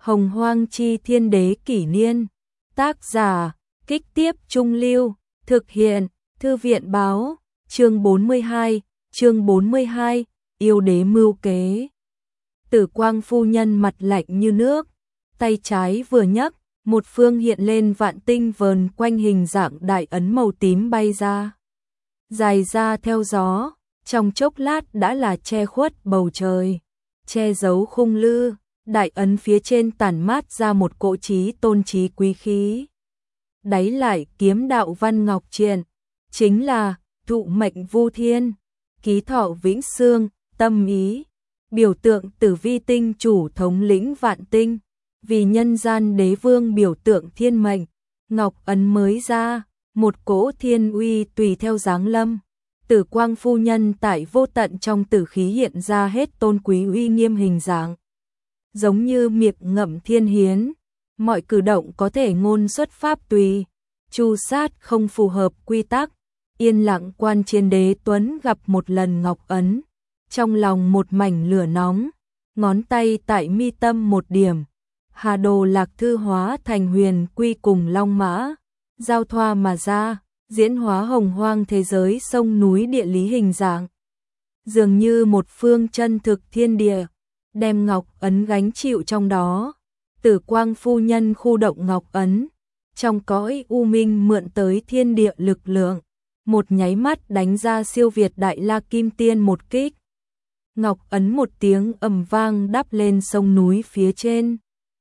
Hồng Hoang Chi Thiên Đế Kỷ Niên. Tác giả, Kích Tiếp Trung Lưu. Thực hiện, Thư viện Báo. Chương 42, Yêu Đế Mưu Kế. Tử Quang phu nhân mặt lạnh như nước, tay trái vừa nhấc, một phương hiện lên vạn tinh vờn quanh hình dạng đại ấn màu tím bay ra. Dài ra theo gió, trong chốc lát đã là che khuất bầu trời, che giấu khung lư, đại ấn phía trên tản mát ra một cỗ trí tôn trí quý khí. Đáy lại kiếm đạo văn ngọc triện, chính là thụ mệnh vu thiên, ký thọ vĩnh xương, tâm ý, biểu tượng Tử Vi tinh chủ thống lĩnh vạn tinh, vì nhân gian đế vương biểu tượng thiên mệnh. Ngọc ấn mới ra, một cỗ thiên uy tùy theo giáng lâm. Tử Quang phu nhân tại vô tận trong tử khí hiện ra hết tôn quý uy nghiêm hình dạng, giống như miệng ngậm thiên hiến, mọi cử động có thể ngôn xuất pháp tùy, chu sát không phù hợp quy tắc. Yên lặng quan chiến Đế Tuấn gặp một lần ngọc ấn, trong lòng một mảnh lửa nóng, ngón tay tại mi tâm một điểm, Hà Đồ Lạc Thư hóa thành huyền quy cùng long mã, giao thoa mà ra, diễn hóa hồng hoang thế giới sông núi địa lý hình dạng, dường như một phương chân thực thiên địa, đem ngọc ấn gánh chịu trong đó. Tử Quang phu nhân khu động ngọc ấn, trong cõi u minh mượn tới thiên địa lực lượng, một nháy mắt đánh ra siêu việt đại la kim tiên một kích. Ngọc ấn một tiếng ầm vang đắp lên sông núi phía trên.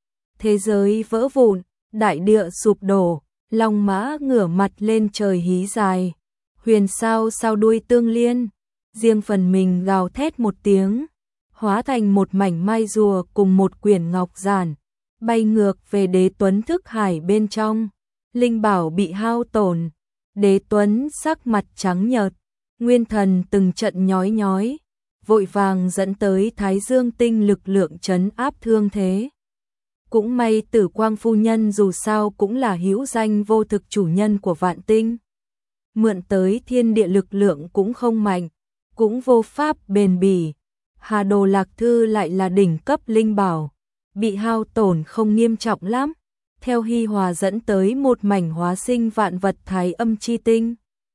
Thế giới vỡ vụn, đại địa sụp đổ, long mã ngửa mặt lên trời hí dài, huyền sao sao đuôi tương liên, riêng phần mình gào thét một tiếng, hóa thành một mảnh mai rùa cùng một quyển ngọc giản, bay ngược về Đế Tuấn thức hải bên trong. Linh bảo bị hao tổn, Đế Tuấn sắc mặt trắng nhợt, nguyên thần từng trận nhói nhói, vội vàng dẫn tới Thái Dương tinh lực lượng trấn áp thương thế. Cũng may Tử Quang phu nhân dù sao cũng là hữu danh vô thực chủ nhân của vạn tinh, mượn tới thiên địa lực lượng cũng không mạnh, cũng vô pháp bền bỉ. Hà Đồ Lạc Thư lại là đỉnh cấp linh bảo, bị hao tổn không nghiêm trọng lắm, theo hi hòa dẫn tới một mảnh hóa sinh vạn vật thái âm chi tinh.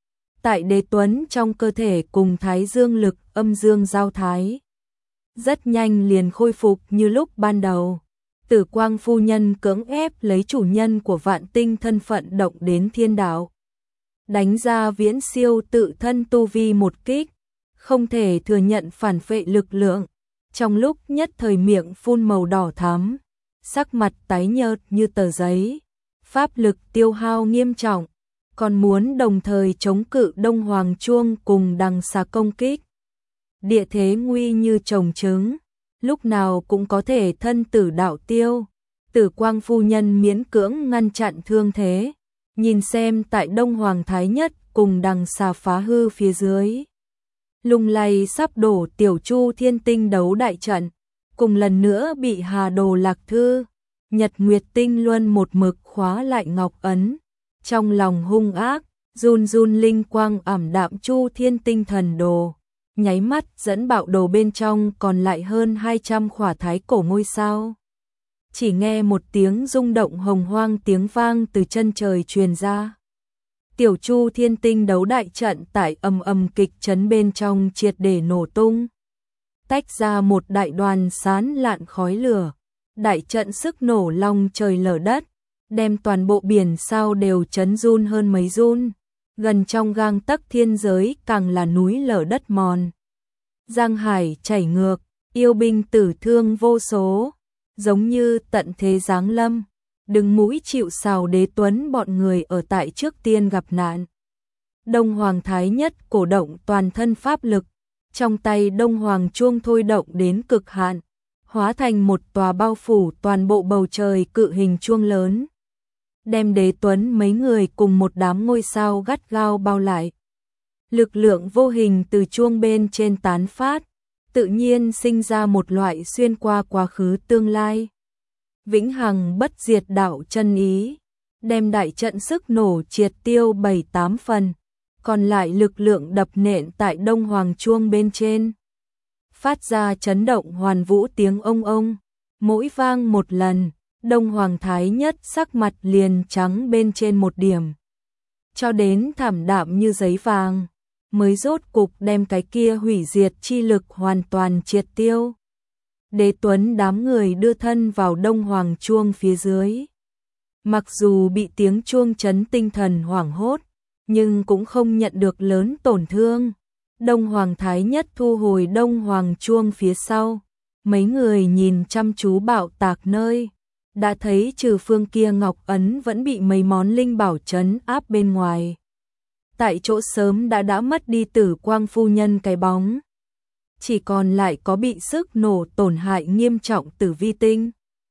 Tại Đế Tuấn trong cơ thể cùng Thái Dương lực âm dương giao thái, rất nhanh liền khôi phục như lúc ban đầu. Tử Quang phu nhân cưỡng ép lấy chủ nhân của vạn tinh thân phận động đến thiên đạo, đánh ra viễn siêu tự thân tu vi một kích, không thể thừa nhận phản phệ lực lượng, trong lúc nhất thời miệng phun màu đỏ thắm, sắc mặt tái nhợt như tờ giấy, pháp lực tiêu hao nghiêm trọng, còn muốn đồng thời chống cự Đông Hoàng Chuông cùng đằng xà công kích. Địa thế nguy như trồng trứng, lúc nào cũng có thể thân tử đạo tiêu. Tử Quang phu nhân miễn cưỡng ngăn chặn thương thế, nhìn xem tại Đông Hoàng Thái Nhất cùng đằng xà phá hư phía dưới, lung lay sắp đổ Tiểu Chu Thiên Tinh đấu đại trận, cùng lần nữa bị Hà Đồ Lạc Thư, Nhật Nguyệt Tinh Luân một mực khóa lại ngọc ấn. Trong lòng hung ác, run run linh quang ảm đạm Chu Thiên Tinh thần đồ, nháy mắt dẫn bạo đồ bên trong còn lại hơn 200 khỏa thái cổ ngôi sao. Chỉ nghe một tiếng rung động hồng hoang tiếng vang từ chân trời truyền ra. Tiểu Chu Thiên Tinh đấu đại trận tại ầm ầm kịch chấn bên trong triệt để nổ tung, tách ra một đại đoàn sán lạn khói lửa, đại trận sức nổ long trời lở đất, đem toàn bộ biển sao đều chấn run hơn mấy run, gần trong gang tấc thiên giới càng là núi lở đất mòn. Giang hải chảy ngược, yêu binh tử thương vô số, giống như tận thế giáng lâm, đứng mũi chịu sào Đế Tuấn bọn người ở tại trước tiên gặp nạn. Đông Hoàng Thái Nhất cổ động toàn thân pháp lực, trong tay Đông Hoàng Chuông thôi động đến cực hạn, hóa thành một tòa bao phủ toàn bộ bầu trời cự hình chuông lớn, đem Đế Tuấn mấy người cùng một đám ngôi sao gắt gao bao lại. Lực lượng vô hình từ chuông bên trên tán phát, tự nhiên sinh ra một loại xuyên qua quá khứ tương lai, vĩnh hằng bất diệt đạo chân ý, đem đại trận sức nổ triệt tiêu 7-8 phần, còn lại lực lượng đập nện tại Đông Hoàng Chuông bên trên, phát ra chấn động hoàn vũ tiếng ông ông, mỗi vang một lần, Đông Hoàng Thái Nhất sắc mặt liền trắng bên trên một điểm, cho đến thảm đạm như giấy vàng, mới rốt cục đem cái kia hủy diệt chi lực hoàn toàn triệt tiêu. Đế Tuấn đám người đưa thân vào Đông Hoàng chuông phía dưới. Mặc dù bị tiếng chuông chấn tinh thần hoảng hốt, nhưng cũng không nhận được lớn tổn thương. Đông Hoàng Thái Nhất thu hồi Đông Hoàng chuông phía sau, mấy người nhìn chăm chú bạo tạc nơi, đã thấy trừ phương kia ngọc ấn vẫn bị mấy món linh bảo trấn áp bên ngoài. Tại chỗ sớm đã mất đi Tử Quang phu nhân cái bóng, chỉ còn lại có bị sức nổ tổn hại nghiêm trọng Tử Vi tinh.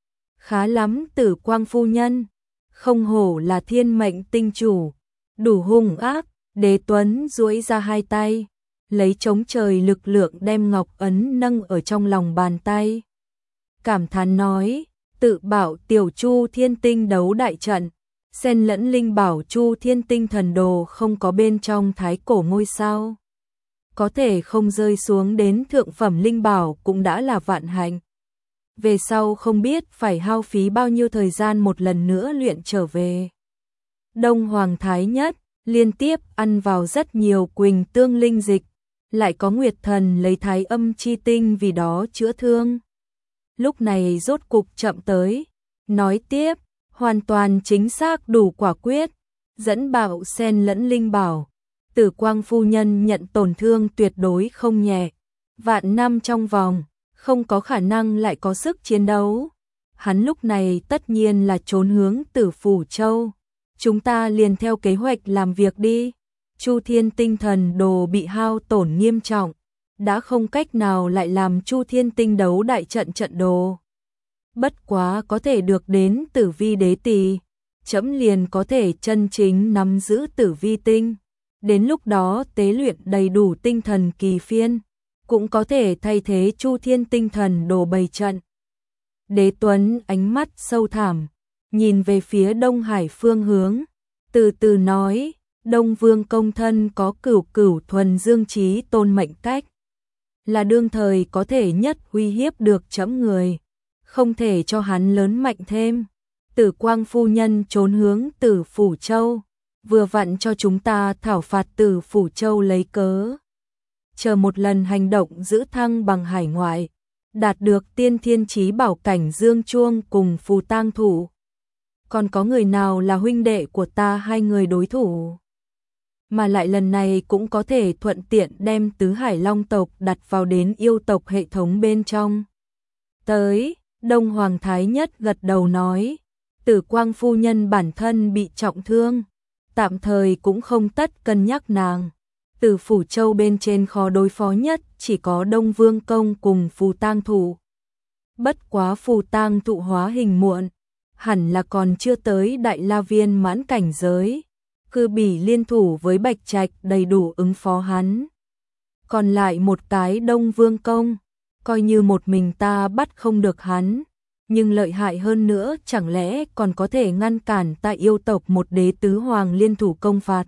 Khá lắm Tử Quang phu nhân, không hổ là thiên mệnh tinh chủ, đủ hung ác. Đế Tuấn duỗi ra hai tay, lấy chống trời lực lượng đem ngọc ấn nâng ở trong lòng bàn tay. Cảm thán nói, tự bảo tiểu Chu Thiên Tinh đấu đại trận, xen lẫn linh bảo Chu Thiên Tinh thần đồ không có bên trong thái cổ ngôi sao. Có thể không rơi xuống đến thượng phẩm linh bảo cũng đã là vạn hạnh. Về sau không biết phải hao phí bao nhiêu thời gian một lần nữa luyện trở về. Đông Hoàng Thái Nhất liên tiếp ăn vào rất nhiều quỳnh tương linh dịch, lại có Nguyệt Thần lấy Thái Âm chi tinh vì đó chữa thương. Lúc này rốt cục chậm tới, nói tiếp, hoàn toàn chính xác đủ quả quyết, dẫn bạo xen lẫn linh bảo. Tử Quang phu nhân nhận tổn thương tuyệt đối không nhẹ, vạn năm trong vòng, không có khả năng lại có sức chiến đấu. Hắn lúc này tất nhiên là trốn hướng Tử Phủ Châu. Chúng ta liền theo kế hoạch làm việc đi. Chu Thiên Tinh thần đồ bị hao tổn nghiêm trọng, đã không cách nào lại làm Chu Thiên Tinh đấu đại trận trận đồ. Bất quá có thể được đến Tử Vi đế tỳ, chấm liền có thể chân chính nắm giữ Tử Vi tinh. Đến lúc đó tế luyện đầy đủ tinh thần kỳ phiên, cũng có thể thay thế Chu Thiên Tinh thần đồ bày trận. Đế Tuấn ánh mắt sâu thẳm, nhìn về phía Đông Hải phương hướng, từ từ nói, Đông Vương công thân có cửu cửu thuần dương chí tôn mệnh cách, là đương thời có thể nhất uy hiếp được chấm người, không thể cho hắn lớn mạnh thêm. Tử Quang phu nhân trốn hướng Tử Phủ Châu, vừa vặn cho chúng ta thảo phạt Tử Phủ Châu lấy cớ. Chờ một lần hành động giữ thăng bằng hải ngoại, đạt được tiên thiên chí bảo cảnh dương chuông cùng phù tang thủ. Còn có người nào là huynh đệ của ta hai người đối thủ? Mà lại lần này cũng có thể thuận tiện đem tứ hải long tộc đặt vào đến yêu tộc hệ thống bên trong. Tới, Đông Hoàng Thái Nhất gật đầu nói, Tử Quang phu nhân bản thân bị trọng thương, tạm thời cũng không tất cân nhắc nàng. Tử Phủ Châu bên trên khó đối phó nhất chỉ có Đông Vương công cùng phù tang thủ. Bất quá phù tang thụ hóa hình muộn, hẳn là còn chưa tới đại la viên mãn cảnh giới. Cư Bỉ liên thủ với Bạch Trạch đầy đủ ứng phó hắn. Còn lại một cái Đông Vương công, coi như một mình ta bắt không được hắn, nhưng lợi hại hơn nữa chẳng lẽ còn có thể ngăn cản tại yêu tộc một đế tứ hoàng liên thủ công phạt.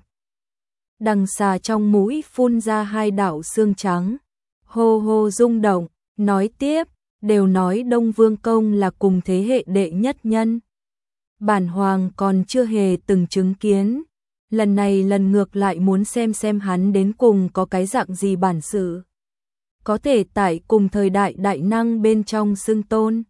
Đằng xà trong mũi phun ra hai đạo xương trắng, hô hô rung động, nói tiếp, đều nói Đông Vương công là cùng thế hệ đệ nhất nhân. Bản hoàng còn chưa hề từng chứng kiến, lần này lần ngược lại muốn xem hắn đến cùng có cái dạng gì bản sự. Có thể tại cùng thời đại đại năng bên trong xưng tôn.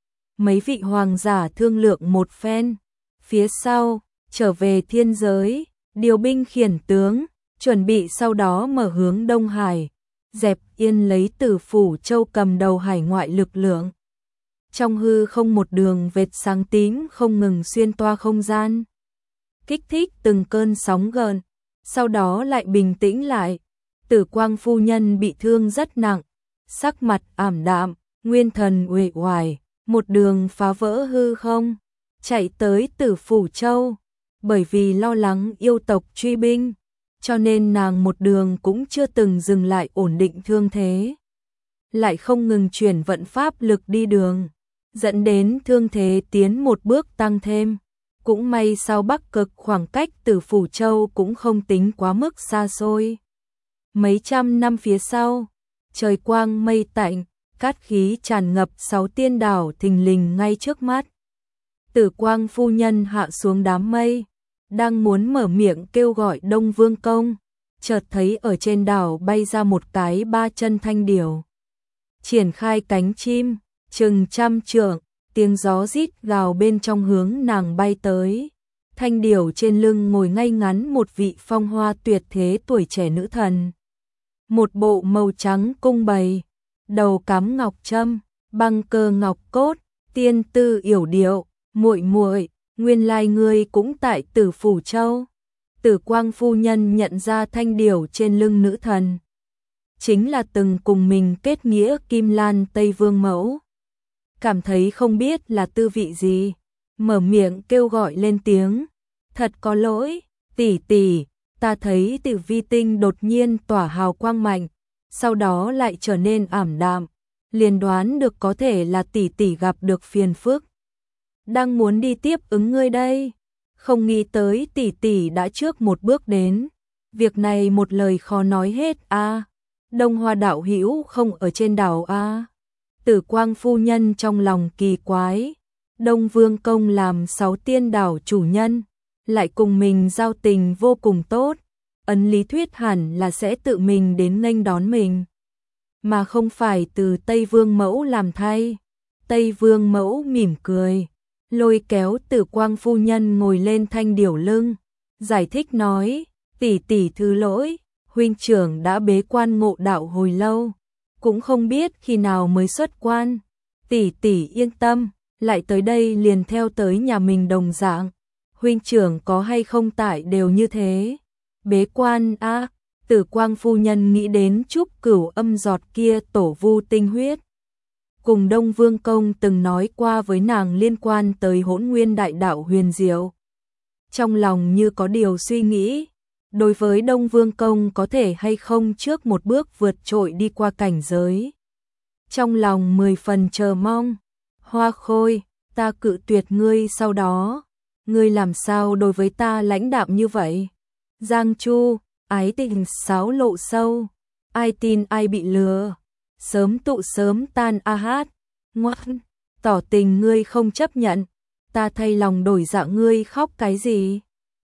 Mấy vị hoàng giả thương lượng một phen, phía sau, trở về thiên giới, điều binh khiển tướng, chuẩn bị sau đó mở hướng Đông Hải, dẹp yên lấy Tử Phủ Châu cầm đầu hải ngoại lực lượng. Trong hư không một đường vệt sáng tím không ngừng xuyên toa không gian, kích thích từng cơn sóng gợn, sau đó lại bình tĩnh lại. Tử Quang phu nhân bị thương rất nặng, sắc mặt ảm đạm, nguyên thần uể oải, một đường phá vỡ hư không, chạy tới Tử Phủ Châu. Bởi vì lo lắng yêu tộc truy binh, cho nên nàng một đường cũng chưa từng dừng lại ổn định thương thế. Lại không ngừng chuyển vận pháp lực đi đường, dẫn đến thương thế tiến một bước tăng thêm. Cũng may sau Bắc Cực khoảng cách Tử Phủ Châu cũng không tính quá mức xa xôi. Mấy trăm năm phía sau, trời quang mây tạnh, cát khí tràn ngập 6 tiên đảo thình lình ngay trước mắt. Tử Quang phu nhân hạ xuống đám mây, đang muốn mở miệng kêu gọi Đông Vương công, chợt thấy ở trên đảo bay ra một cái 3 chân thanh điểu. Triển khai cánh chim, chừng 100 trượng, tiếng gió rít gào bên trong hướng nàng bay tới. Thanh điểu trên lưng ngồi ngay ngắn một vị phong hoa tuyệt thế tuổi trẻ nữ thần. Một bộ màu trắng cung bày, đầu cắm ngọc trâm, băng cơ ngọc cốt, tiên tư yểu điệu, muội muội, nguyên lai ngươi cũng tại Tử Phủ Châu. Tử Quang phu nhân nhận ra thanh điểu trên lưng nữ thần, chính là từng cùng mình kết nghĩa Kim Lan Tây Vương mẫu. Cảm thấy không biết là tư vị gì, mở miệng kêu gọi lên tiếng, thật có lỗi, tỷ tỷ, ta thấy Tử Vi tinh đột nhiên tỏa hào quang mạnh, sau đó lại trở nên ảm đạm, liền đoán được có thể là tỷ tỷ gặp được phiền phức. Đang muốn đi tiếp ứng ngươi đây, không nghĩ tới tỷ tỷ đã trước một bước đến. Việc này một lời khó nói hết a. Đông Hoa đạo hữu không ở trên đảo a. Tử Quang phu nhân trong lòng kỳ quái, Đông Vương công làm 6 tiên đảo chủ nhân, lại cùng mình giao tình vô cùng tốt, ấn lý thuyết hẳn là sẽ tự mình đến nghênh đón mình, mà không phải từ Tây Vương mẫu làm thay. Tây Vương mẫu mỉm cười, lôi kéo Tử Quang phu nhân ngồi lên thanh điểu lưng, giải thích nói, tỷ tỷ thứ lỗi, huynh trưởng đã bế quan ngộ đạo hồi lâu, cũng không biết khi nào mới xuất quan. Tỷ tỷ yên tâm, lại tới đây liền theo tới nhà mình đồng dạng, huynh trưởng có hay không tại đều như thế. Bế quan a. Tử Quang phu nhân nghĩ đến Trúc Cửu Âm giọt kia tổ vu tinh huyết, cùng Đông Vương công từng nói qua với nàng liên quan tới Hỗn Nguyên đại đạo huyền diệu. Trong lòng như có điều suy nghĩ, đối với Đông Vương công có thể hay không trước một bước vượt trội đi qua cảnh giới. Trong lòng 10 phần chờ mong. Hoa Khôi, ta cự tuyệt ngươi sau đó, ngươi làm sao đối với ta lãnh đạm như vậy? Giang Chu, ái tình sáo lộ sâu, ai tin ai bị lừa, sớm tụ sớm tan a hát. Ngoan, tỏ tình ngươi không chấp nhận, ta thay lòng đổi dạ ngươi khóc cái gì?